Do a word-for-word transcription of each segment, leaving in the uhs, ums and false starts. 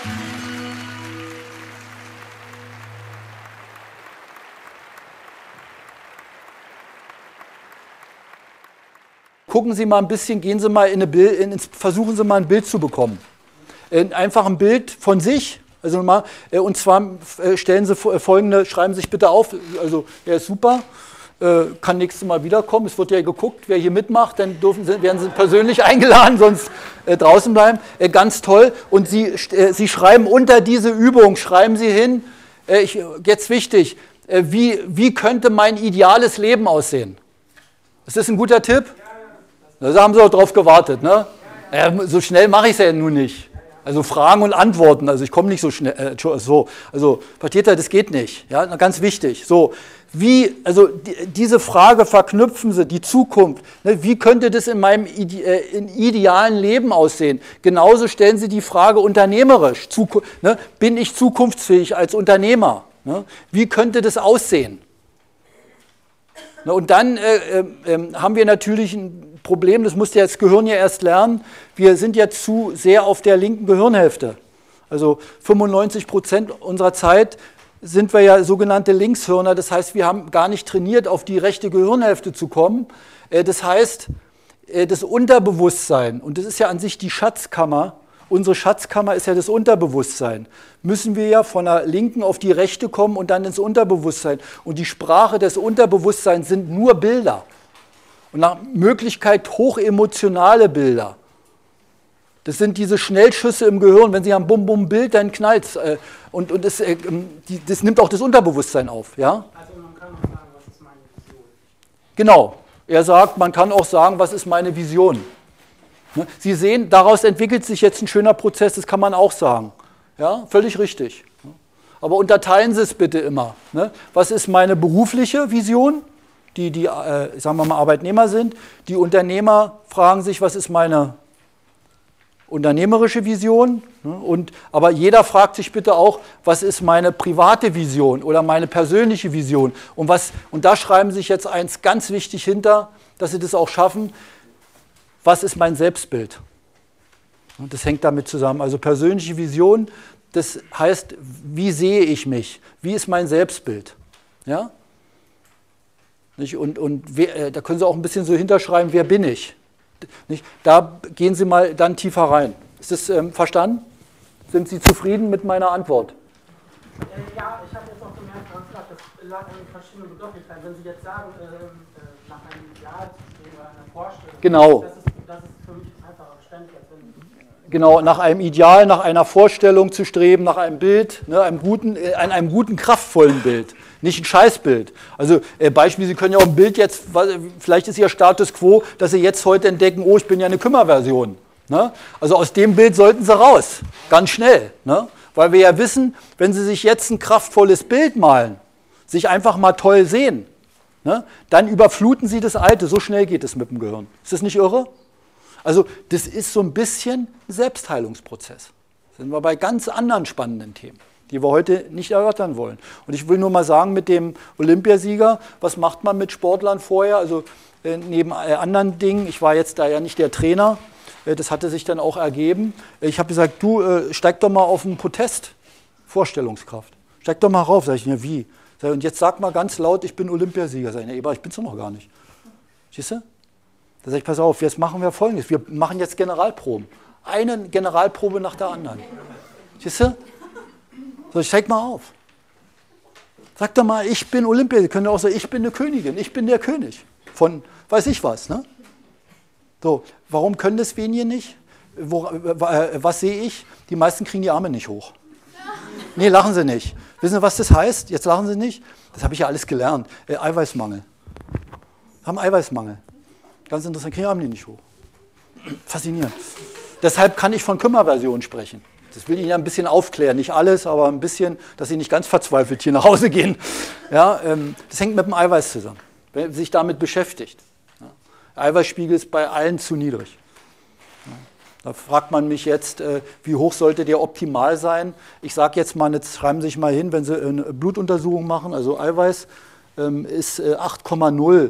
Gucken Sie mal ein bisschen, gehen Sie mal in eine Bild, in, versuchen Sie mal ein Bild zu bekommen. Einfach ein Bild von sich, also mal, und zwar stellen Sie folgende, schreiben Sie sich bitte auf, also er ist super, kann nächstes Mal wiederkommen, es wird ja geguckt, wer hier mitmacht, dann dürfen Sie, werden Sie persönlich eingeladen, sonst draußen bleiben, ganz toll. Und Sie, Sie schreiben unter diese Übung, schreiben Sie hin, ich, jetzt wichtig, wie, wie könnte mein ideales Leben aussehen? Ist das ein guter Tipp? Da haben Sie auch drauf gewartet, ne? Ja, so schnell mache ich es ja nun nicht. Also Fragen und Antworten, also ich komme nicht so schnell, äh, so, also versteht ihr, das geht nicht, ja, ganz wichtig. So, wie, also die, diese Frage verknüpfen Sie, die Zukunft, ne, wie könnte das in meinem ide, äh, in idealen Leben aussehen? Genauso stellen Sie die Frage unternehmerisch, Zuku, ne, bin ich zukunftsfähig als Unternehmer? Ne? Wie könnte das aussehen? Ne, und dann äh, äh, haben wir natürlich ein Problem, das muss ja das Gehirn ja erst lernen, wir sind ja zu sehr auf der linken Gehirnhälfte. Also fünfundneunzig Prozent unserer Zeit sind wir ja sogenannte Linkshirner, das heißt, wir haben gar nicht trainiert, auf die rechte Gehirnhälfte zu kommen. Das heißt, das Unterbewusstsein, und das ist ja an sich die Schatzkammer, unsere Schatzkammer ist ja das Unterbewusstsein, müssen wir ja von der linken auf die rechte kommen und dann ins Unterbewusstsein. Und die Sprache des Unterbewusstseins sind nur Bilder. Und nach Möglichkeit hochemotionale Bilder. Das sind diese Schnellschüsse im Gehirn. Wenn Sie haben Bum-Bum-Bild, dann knallt es. Äh, und und das, äh, die, das nimmt auch das Unterbewusstsein auf. Ja? Also man kann auch sagen, was ist meine Vision? Genau. Er sagt, man kann auch sagen, was ist meine Vision. Ne? Sie sehen, daraus entwickelt sich jetzt ein schöner Prozess, das kann man auch sagen. Ja? Völlig richtig. Aber unterteilen Sie es bitte immer. Ne? Was ist meine berufliche Vision? Die, die äh, sagen wir mal, Arbeitnehmer sind. Die Unternehmer fragen sich, was ist meine unternehmerische Vision? Und, aber jeder fragt sich bitte auch, was ist meine private Vision oder meine persönliche Vision? Und, was, und da schreiben sich jetzt eins ganz wichtig hinter, dass Sie das auch schaffen. Was ist mein Selbstbild? Und das hängt damit zusammen. Also persönliche Vision, das heißt, wie sehe ich mich? Wie ist mein Selbstbild? Ja? Nicht? Und, und wer, da können Sie auch ein bisschen so hinterschreiben, wer bin ich? Nicht? Da gehen Sie mal dann tiefer rein. Ist das ähm, verstanden? Sind Sie zufrieden mit meiner Antwort? Äh, ja, ich habe jetzt auch gemerkt, das lag an verschiedenen Begrifflichkeiten. Wenn Sie jetzt sagen, äh, nach einem Ideal zu stehen oder einer Vorstellung, genau. das, ist, das ist für mich einfacher verständlich. Genau, nach einem Ideal, nach einer Vorstellung zu streben, nach einem Bild, ne, einem guten, äh, einem guten, kraftvollen Bild. Nicht ein Scheißbild. Also äh, Beispiel, Sie können ja auch ein Bild jetzt, vielleicht ist Ihr Status quo, dass Sie jetzt heute entdecken, oh, ich bin ja eine Kümmerversion. Ne? Also aus dem Bild sollten Sie raus, ganz schnell. Ne? Weil wir ja wissen, wenn Sie sich jetzt ein kraftvolles Bild malen, sich einfach mal toll sehen, ne? Dann überfluten Sie das Alte, so schnell geht es mit dem Gehirn. Ist das nicht irre? Also das ist so ein bisschen ein Selbstheilungsprozess. Da sind wir bei ganz anderen spannenden Themen, die wir heute nicht erörtern wollen. Und ich will nur mal sagen, mit dem Olympiasieger, was macht man mit Sportlern vorher? Also äh, neben äh, anderen Dingen, ich war jetzt da ja nicht der Trainer, äh, das hatte sich dann auch ergeben. Ich habe gesagt, du äh, steig doch mal auf den Podest, Vorstellungskraft. Steig doch mal rauf. Sag ich, ja wie? Sag ich, und jetzt sag mal ganz laut, ich bin Olympiasieger. Sag ich, na, Eber, ich bin's doch noch gar nicht. Siehst du? Da sage ich, pass auf, jetzt machen wir Folgendes. Wir machen jetzt Generalproben. Eine Generalprobe nach der anderen. Siehst du? So, steig mal auf. Sag doch mal, ich bin Olympia. Sie können auch sagen, ich bin eine Königin, ich bin der König. Von weiß ich was. Ne? So, warum können das wenige nicht? Wo, was sehe ich? Die meisten kriegen die Arme nicht hoch. Nee, lachen Sie nicht. Wissen Sie, was das heißt? Jetzt lachen Sie nicht. Das habe ich ja alles gelernt. Äh, Eiweißmangel. Haben Eiweißmangel. Ganz interessant, kriegen die Arme nicht hoch. Faszinierend. Deshalb kann ich von Kümmerversion sprechen. Das will ich Ihnen ein bisschen aufklären. Nicht alles, aber ein bisschen, dass Sie nicht ganz verzweifelt hier nach Hause gehen. Ja, ähm, das hängt mit dem Eiweiß zusammen, wenn man sich damit beschäftigt. Ja. Der Eiweißspiegel ist bei allen zu niedrig. Ja. Da fragt man mich jetzt, äh, wie hoch sollte der optimal sein? Ich sage jetzt mal, jetzt schreiben Sie sich mal hin, wenn Sie eine Blutuntersuchung machen, also Eiweiß ähm, ist äh, acht Komma null.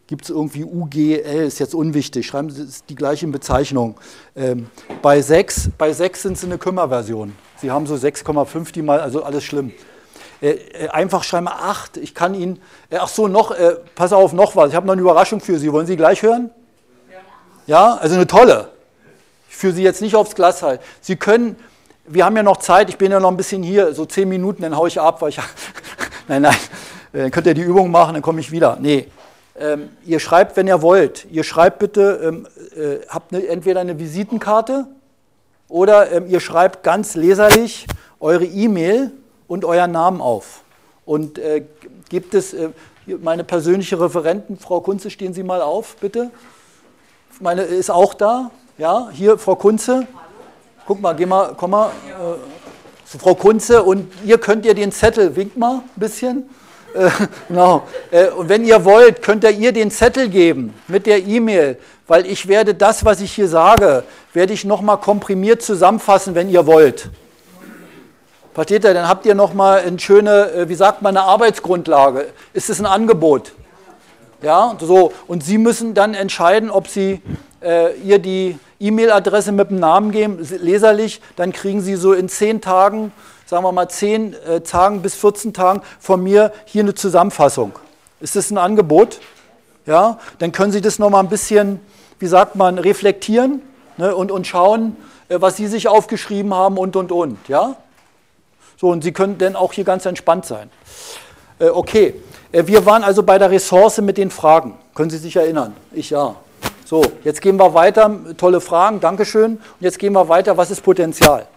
gibt es irgendwie U G L, ist jetzt unwichtig, schreiben Sie, ist die gleiche Bezeichnung. Ähm, bei sechs, bei sechs sind Sie eine Kümmerversion. Sie haben so sechs Komma fünf, die mal, also alles schlimm. Äh, äh, einfach schreiben acht, ich kann Ihnen, äh, ach so, noch, äh, pass auf, noch was, ich habe noch eine Überraschung für Sie, wollen Sie gleich hören? Ja, ja, also eine tolle. Ich führe Sie jetzt nicht aufs Glas halten. Sie können, wir haben ja noch Zeit, ich bin ja noch ein bisschen hier, so zehn Minuten, dann haue ich ab, weil ich, nein, nein, dann könnt ihr die Übung machen, dann komme ich wieder. Nee, ähm, ihr schreibt, wenn ihr wollt, ihr schreibt bitte, ähm, äh, habt eine, entweder eine Visitenkarte oder ähm, ihr schreibt ganz leserlich eure E-Mail und euren Namen auf. Und äh, gibt es, äh, meine persönliche Referentin, Frau Kunze, stehen Sie mal auf, bitte. Meine ist auch da, ja, hier, Frau Kunze. Guck mal, geh mal, komm mal, äh, so, Frau Kunze, und ihr könnt ihr den Zettel, wink mal ein bisschen. Äh, genau. Äh, und wenn ihr wollt, könnt ihr ihr den Zettel geben mit der E-Mail, weil ich werde das, was ich hier sage, werde ich nochmal komprimiert zusammenfassen, wenn ihr wollt. Versteht ihr? Dann habt ihr nochmal eine schöne, wie sagt man, eine Arbeitsgrundlage. Ist es ein Angebot? Ja, so. Und Sie müssen dann entscheiden, ob Sie äh, ihr die E-Mail-Adresse mit dem Namen geben, leserlich, dann kriegen Sie so in zehn Tagen, sagen wir mal zehn äh, Tagen bis vierzehn Tagen von mir hier eine Zusammenfassung. Ist das ein Angebot? Ja, dann können Sie das nochmal ein bisschen, wie sagt man, reflektieren, ne, und, und schauen, äh, was Sie sich aufgeschrieben haben und, und, und. Ja? So, und Sie können dann auch hier ganz entspannt sein. Äh, okay, äh, wir waren also bei der Ressource mit den Fragen. Können Sie sich erinnern? Ich ja. So, jetzt gehen wir weiter. Tolle Fragen, Dankeschön. Und jetzt gehen wir weiter. Was ist Potenzial?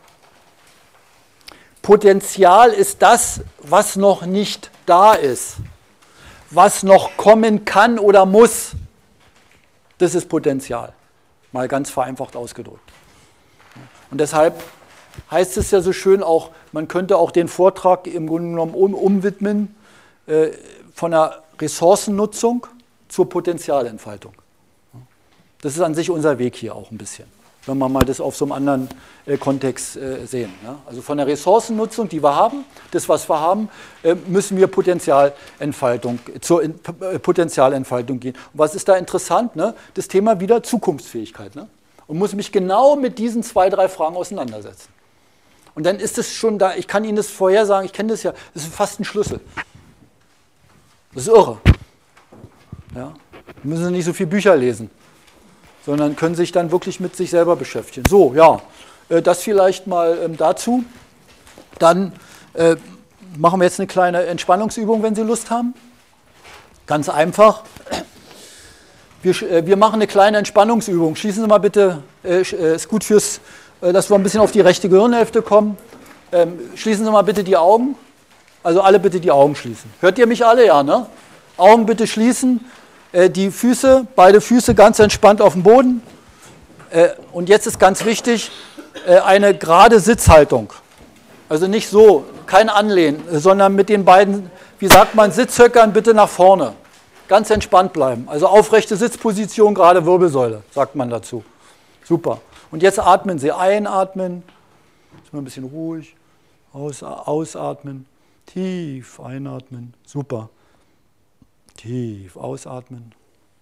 Potenzial ist das, was noch nicht da ist. Was noch kommen kann oder muss. Das ist Potenzial. Mal ganz vereinfacht ausgedrückt. Und deshalb heißt es ja so schön auch, man könnte auch den Vortrag im Grunde genommen um, umwidmen äh, von der Ressourcennutzung zur Potenzialentfaltung. Das ist an sich unser Weg hier auch ein bisschen, wenn wir mal das auf so einem anderen äh, Kontext äh, sehen. Ja? Also von der Ressourcennutzung, die wir haben, das, was wir haben, äh, müssen wir Potenzialentfaltung, zur in, äh, Potenzialentfaltung gehen. Und was ist da interessant? Ne? Das Thema wieder Zukunftsfähigkeit. Ne? Und muss mich genau mit diesen zwei, drei Fragen auseinandersetzen. Und dann ist es schon da, ich kann Ihnen das vorhersagen, ich kenne das ja, das ist fast ein Schlüssel. Das ist irre. Ja? Müssen Sie nicht so viele Bücher lesen, sondern können sich dann wirklich mit sich selber beschäftigen. So, ja, das vielleicht mal dazu. Dann äh, machen wir jetzt eine kleine Entspannungsübung, wenn Sie Lust haben. Ganz einfach. Wir, wir machen eine kleine Entspannungsübung. Schließen Sie mal bitte, äh, ist gut fürs, äh, dass wir ein bisschen auf die rechte Gehirnhälfte kommen. Ähm, schließen Sie mal bitte die Augen. Also alle bitte die Augen schließen. Hört ihr mich alle? Ja, ne? Augen bitte schließen. Äh, die Füße, beide Füße ganz entspannt auf dem Boden. Äh, und jetzt ist ganz wichtig, äh, eine gerade Sitzhaltung. Also nicht so, kein Anlehnen, sondern mit den beiden, wie sagt man, Sitzhöckern bitte nach vorne. Ganz entspannt bleiben. Also aufrechte Sitzposition, gerade Wirbelsäule, sagt man dazu. Super. Und jetzt atmen Sie. Einatmen. Ist mal ein bisschen ruhig. Aus, ausatmen. Tief einatmen. Super. Tief ausatmen.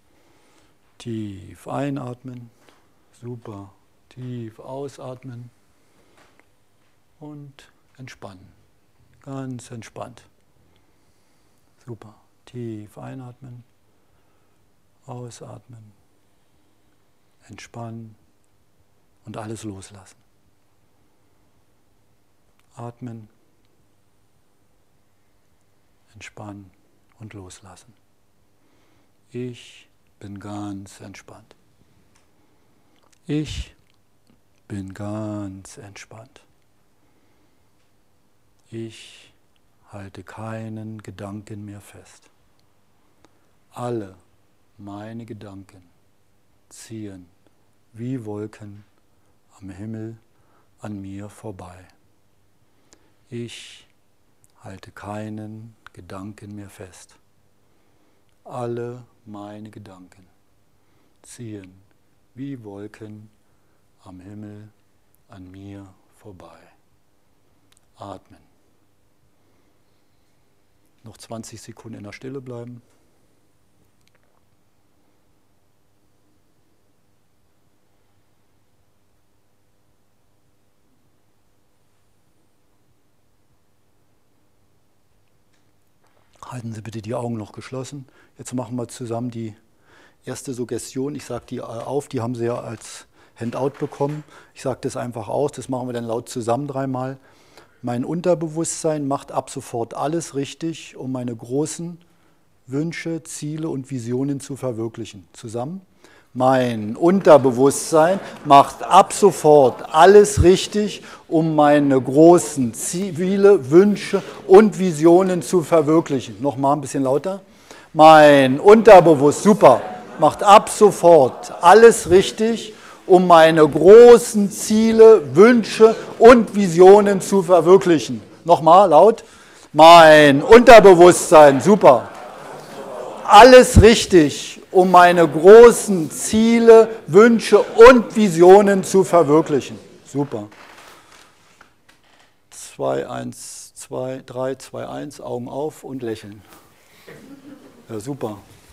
Tief einatmen. Super. Tief ausatmen. Und entspannen. Ganz entspannt. Super. Tief einatmen, ausatmen, entspannen und alles loslassen. Atmen, entspannen und loslassen. Ich bin ganz entspannt. Ich bin ganz entspannt. Ich halte keinen Gedanken mehr fest. Alle meine Gedanken ziehen wie Wolken am Himmel an mir vorbei. Ich halte keinen Gedanken mehr fest. Alle meine Gedanken ziehen wie Wolken am Himmel an mir vorbei. Atmen. Noch zwanzig Sekunden in der Stille bleiben. Halten Sie bitte die Augen noch geschlossen. Jetzt machen wir zusammen die erste Suggestion. Ich sage die auf, die haben Sie ja als Handout bekommen. Ich sage das einfach aus, das machen wir dann laut zusammen dreimal. Mein Unterbewusstsein macht ab sofort alles richtig, um meine großen Wünsche, Ziele und Visionen zu verwirklichen. Zusammen. Mein Unterbewusstsein macht ab sofort alles richtig, um meine großen Ziele, Wünsche und Visionen zu verwirklichen. Nochmal ein bisschen lauter. Mein Unterbewusstsein, super, macht ab sofort alles richtig, um meine großen Ziele, Wünsche und Visionen zu verwirklichen. Nochmal laut. Mein Unterbewusstsein, super, alles richtig, um meine großen Ziele, Wünsche und Visionen zu verwirklichen. Super. zwei, eins, zwei, drei, zwei, eins, Augen auf und lächeln. Ja, super.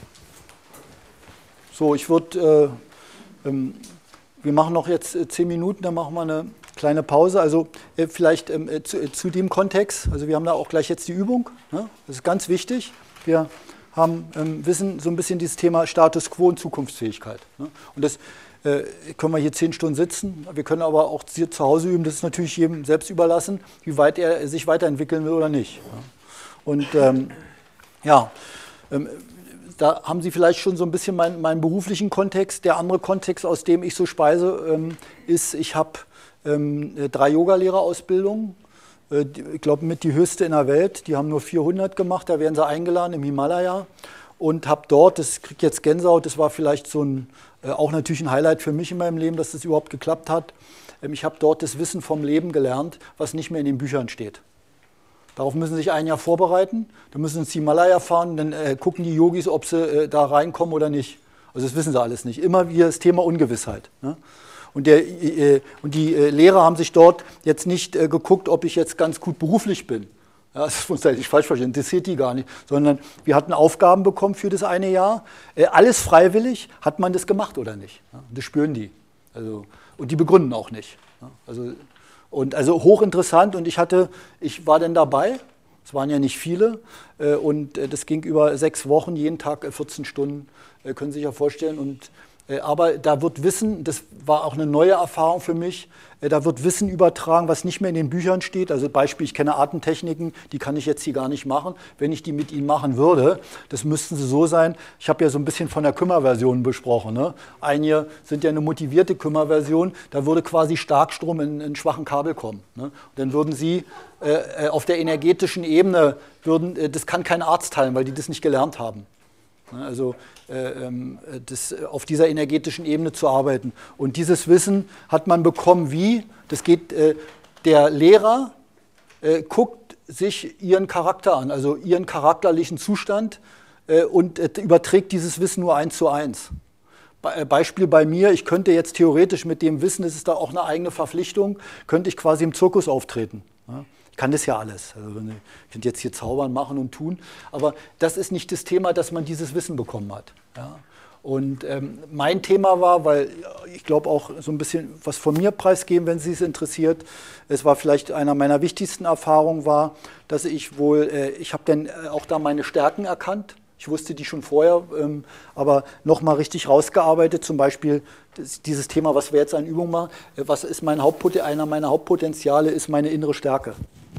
So, ich würde, äh, ähm, wir machen noch jetzt äh, zehn Minuten, dann machen wir eine kleine Pause. Also äh, vielleicht ähm, äh, zu, äh, zu dem Kontext, also wir haben da auch gleich jetzt die Übung, ne? Das ist ganz wichtig. Wir haben, ähm, wissen so ein bisschen dieses Thema Status Quo und Zukunftsfähigkeit. Ne? Und das äh, können wir hier zehn Stunden sitzen, wir können aber auch hier zu Hause üben, das ist natürlich jedem selbst überlassen, wie weit er sich weiterentwickeln will oder nicht. Ja? Und ähm, ja, ähm, da haben Sie vielleicht schon so ein bisschen meinen, meinen beruflichen Kontext. Der andere Kontext, aus dem ich so speise, ähm, ist, ich habe ähm, drei Yogalehrerausbildungen. Ich glaube, mit die höchste in der Welt. Die haben nur vierhundert gemacht, da werden sie eingeladen im Himalaya. Und habe dort, das kriegt jetzt Gänsehaut, das war vielleicht so ein, äh, auch natürlich ein Highlight für mich in meinem Leben, dass das überhaupt geklappt hat. Ähm, ich habe dort das Wissen vom Leben gelernt, was nicht mehr in den Büchern steht. Darauf müssen Sie sich ein Jahr vorbereiten. Dann müssen Sie ins Himalaya fahren, dann äh, gucken die Yogis, ob sie äh, da reinkommen oder nicht. Also das wissen sie alles nicht. Immer wieder das Thema Ungewissheit. Ne? Und, der, äh, und die äh, Lehrer haben sich dort jetzt nicht äh, geguckt, ob ich jetzt ganz gut beruflich bin. Ja, das muss ich nicht falsch verstehen, interessiert die gar nicht. Sondern wir hatten Aufgaben bekommen für das eine Jahr. Äh, alles freiwillig, hat man das gemacht oder nicht. Ja, das spüren die. Also, und die begründen auch nicht. Ja, also, und also hochinteressant. Und ich, hatte, ich war dann dabei. Es waren ja nicht viele. Äh, und äh, das ging über sechs Wochen, jeden Tag äh, vierzehn Stunden. Äh, können Sie sich ja vorstellen. Und aber da wird Wissen, das war auch eine neue Erfahrung für mich, da wird Wissen übertragen, was nicht mehr in den Büchern steht. Also Beispiel, ich kenne Atemtechniken, die kann ich jetzt hier gar nicht machen. Wenn ich die mit Ihnen machen würde, das müssten sie so sein. Ich habe ja so ein bisschen von der Kümmerversion besprochen. Ne? Einige sind ja eine motivierte Kümmerversion, da würde quasi Starkstrom in einen schwachen Kabel kommen. Ne? Und dann würden Sie äh, auf der energetischen Ebene, würden, äh, das kann kein Arzt teilen, weil die das nicht gelernt haben. Also äh, das, auf dieser energetischen Ebene zu arbeiten. Und dieses Wissen hat man bekommen, wie? Das geht, äh, der Lehrer äh, guckt sich ihren Charakter an, also ihren charakterlichen Zustand äh, und äh, überträgt dieses Wissen nur eins zu eins. Be Beispiel bei mir, ich könnte jetzt theoretisch mit dem Wissen, das ist da auch eine eigene Verpflichtung, könnte ich quasi im Zirkus auftreten. Ja? Ich kann das ja alles. Also ich könnte jetzt hier zaubern, machen und tun. Aber das ist nicht das Thema, dass man dieses Wissen bekommen hat. Ja? Und ähm, mein Thema war, weil ich glaube auch so ein bisschen was von mir preisgeben, wenn Sie es interessiert. Es war vielleicht einer meiner wichtigsten Erfahrungen war, dass ich wohl, äh, ich habe dann auch da meine Stärken erkannt. Ich wusste die schon vorher, ähm, aber nochmal richtig rausgearbeitet. Zum Beispiel das, dieses Thema, was wir jetzt an Übung machen. Äh, was ist mein Hauptpot- einer meiner Hauptpotenziale, ist meine innere Stärke.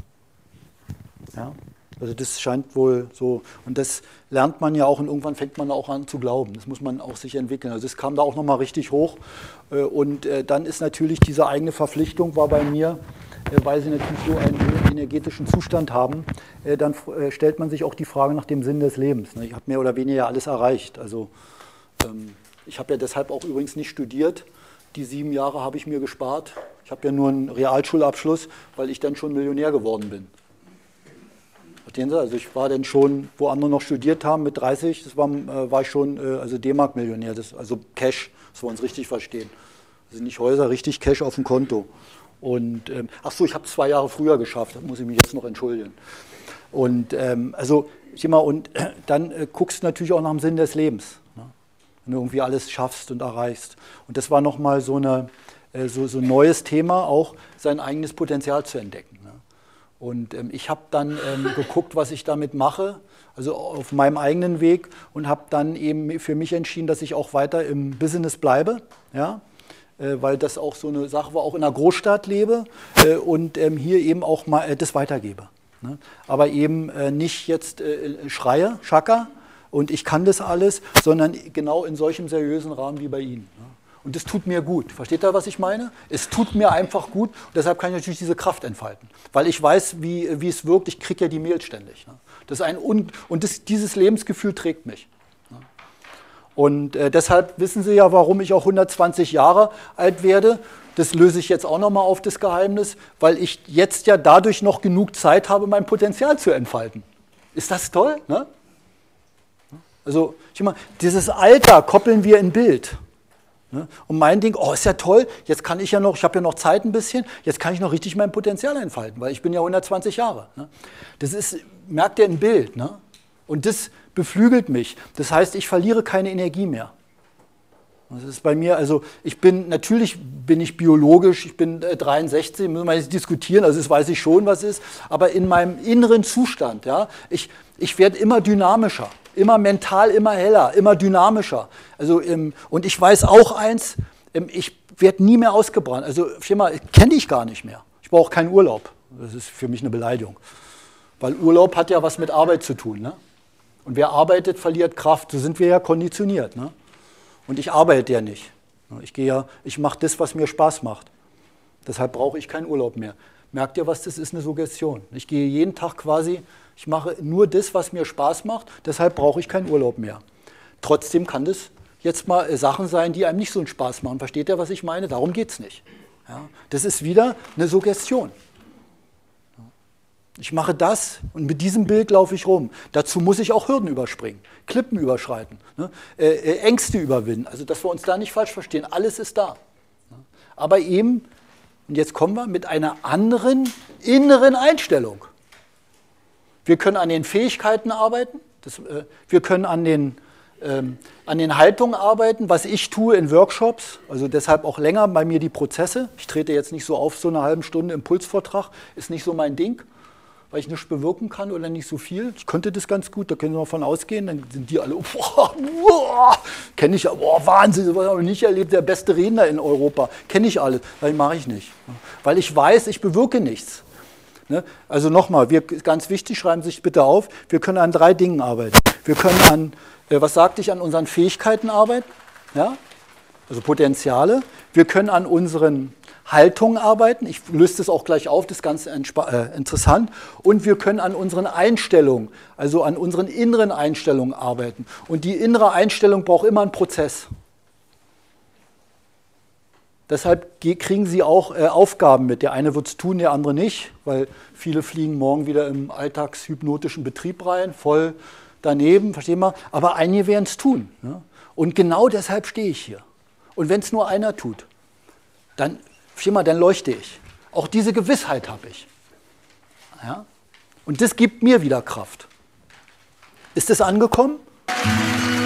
Ja? Also das scheint wohl so, und das lernt man ja auch und irgendwann fängt man auch an zu glauben. Das muss man auch sich entwickeln. Also das kam da auch nochmal richtig hoch. Äh, und äh, dann ist natürlich diese eigene Verpflichtung war bei mir, äh, weil sie natürlich so einen energetischen Zustand haben, äh, dann äh, stellt man sich auch die Frage nach dem Sinn des Lebens. Ne? Ich habe mehr oder weniger alles erreicht. Also ähm, ich habe ja deshalb auch übrigens nicht studiert. Die sieben Jahre habe ich mir gespart. Ich habe ja nur einen Realschulabschluss, weil ich dann schon Millionär geworden bin. Verstehen Sie? Also ich war dann schon, wo andere noch studiert haben, mit dreißig, das war, äh, war ich schon äh, also D-Mark-Millionär, also Cash, dass wir uns richtig verstehen. Also nicht Häuser, richtig Cash auf dem Konto. Und ähm, ach so, ich habe zwei Jahre früher geschafft, da muss ich mich jetzt noch entschuldigen. Und ähm, also, ich mal, und äh, dann äh, guckst du natürlich auch nach dem Sinn des Lebens, ne? Wenn du irgendwie alles schaffst und erreichst. Und das war nochmal so, eine, äh, so, so ein neues Thema, auch sein eigenes Potenzial zu entdecken. Ne? Und ähm, ich habe dann ähm, geguckt, was ich damit mache, also auf meinem eigenen Weg, und habe dann eben für mich entschieden, dass ich auch weiter im Business bleibe, ja, äh, weil das auch so eine Sache war, auch in einer Großstadt lebe äh, und ähm, hier eben auch mal äh, das weitergebe. Ne? Aber eben äh, nicht jetzt äh, schreie, Schaka, und ich kann das alles, sondern genau in solchem seriösen Rahmen wie bei Ihnen. Ne? Und das tut mir gut. Versteht ihr, was ich meine? Es tut mir einfach gut. Und deshalb kann ich natürlich diese Kraft entfalten. Weil ich weiß, wie, wie es wirkt. Ich kriege ja die Mails ständig. Ne? Das ist ein Un und das, dieses Lebensgefühl trägt mich. Ne? Und äh, deshalb wissen Sie ja, warum ich auch hundertzwanzig Jahre alt werde. Das löse ich jetzt auch nochmal auf, das Geheimnis, weil ich jetzt ja dadurch noch genug Zeit habe, mein Potenzial zu entfalten. Ist das toll? Ne? Also, ich meine, dieses Alter koppeln wir in Bild. Und mein Ding, oh, ist ja toll, jetzt kann ich ja noch, ich habe ja noch Zeit ein bisschen, jetzt kann ich noch richtig mein Potenzial entfalten, weil ich bin ja hundertzwanzig Jahre. Ne? Das ist, merkt ihr, ein Bild. Ne? Und das beflügelt mich. Das heißt, ich verliere keine Energie mehr. Das ist bei mir, also ich bin, natürlich bin ich biologisch, ich bin äh, dreiundsechzig, müssen wir jetzt diskutieren, also das weiß ich schon, was ist, aber in meinem inneren Zustand, ja, ich, ich werde immer dynamischer. Immer mental, immer heller, immer dynamischer. Also, ähm, und ich weiß auch eins, ähm, ich werde nie mehr ausgebrannt. Also Firma kenne ich gar nicht mehr. Ich brauche keinen Urlaub. Das ist für mich eine Beleidigung. Weil Urlaub hat ja was mit Arbeit zu tun. Ne? Und wer arbeitet, verliert Kraft. So sind wir ja konditioniert. Ne? Und ich arbeite ja nicht. Ich gehe ja, ich mache das, was mir Spaß macht. Deshalb brauche ich keinen Urlaub mehr. Merkt ihr, was das ist? Eine Suggestion. Ich gehe jeden Tag quasi... Ich mache nur das, was mir Spaß macht, deshalb brauche ich keinen Urlaub mehr. Trotzdem kann das jetzt mal Sachen sein, die einem nicht so einen Spaß machen. Versteht ihr, was ich meine? Darum geht es nicht. Ja, das ist wieder eine Suggestion. Ich mache das und mit diesem Bild laufe ich rum. Dazu muss ich auch Hürden überspringen, Klippen überschreiten, ne? äh, äh, Ängste überwinden. Also, dass wir uns da nicht falsch verstehen, alles ist da. Aber eben, und jetzt kommen wir mit einer anderen inneren Einstellung. Wir können an den Fähigkeiten arbeiten, das, äh, wir können an den, ähm, an den Haltungen arbeiten, was ich tue in Workshops, also deshalb auch länger bei mir die Prozesse. Ich trete jetzt nicht so auf, so eine halbe Stunde Impulsvortrag, ist nicht so mein Ding, weil ich nichts bewirken kann oder nicht so viel. Ich könnte das ganz gut, da können wir davon ausgehen, dann sind die alle, boah, boah, kenne ich ja, boah, Wahnsinn, das habe ich nicht erlebt, der beste Redner in Europa, kenne ich alles, weil mache ich nicht, weil ich weiß, ich bewirke nichts. Ne? Also nochmal, wir, ganz wichtig, schreiben Sie sich bitte auf, wir können an drei Dingen arbeiten. Wir können an, äh, was sagte ich, an unseren Fähigkeiten arbeiten, ja? Also Potenziale. Wir können an unseren Haltungen arbeiten. Ich löse das auch gleich auf, das ist ganz äh, interessant. Und wir können an unseren Einstellungen, also an unseren inneren Einstellungen arbeiten. Und die innere Einstellung braucht immer einen Prozess. Deshalb kriegen Sie auch äh, Aufgaben mit. Der eine wird es tun, der andere nicht, weil viele fliegen morgen wieder im alltagshypnotischen Betrieb rein, voll daneben, verstehen wir? Aber einige werden es tun. Ne? Und genau deshalb stehe ich hier. Und wenn es nur einer tut, dann, verstehen wir, dann leuchte ich. Auch diese Gewissheit habe ich. Ja? Und das gibt mir wieder Kraft. Ist das angekommen?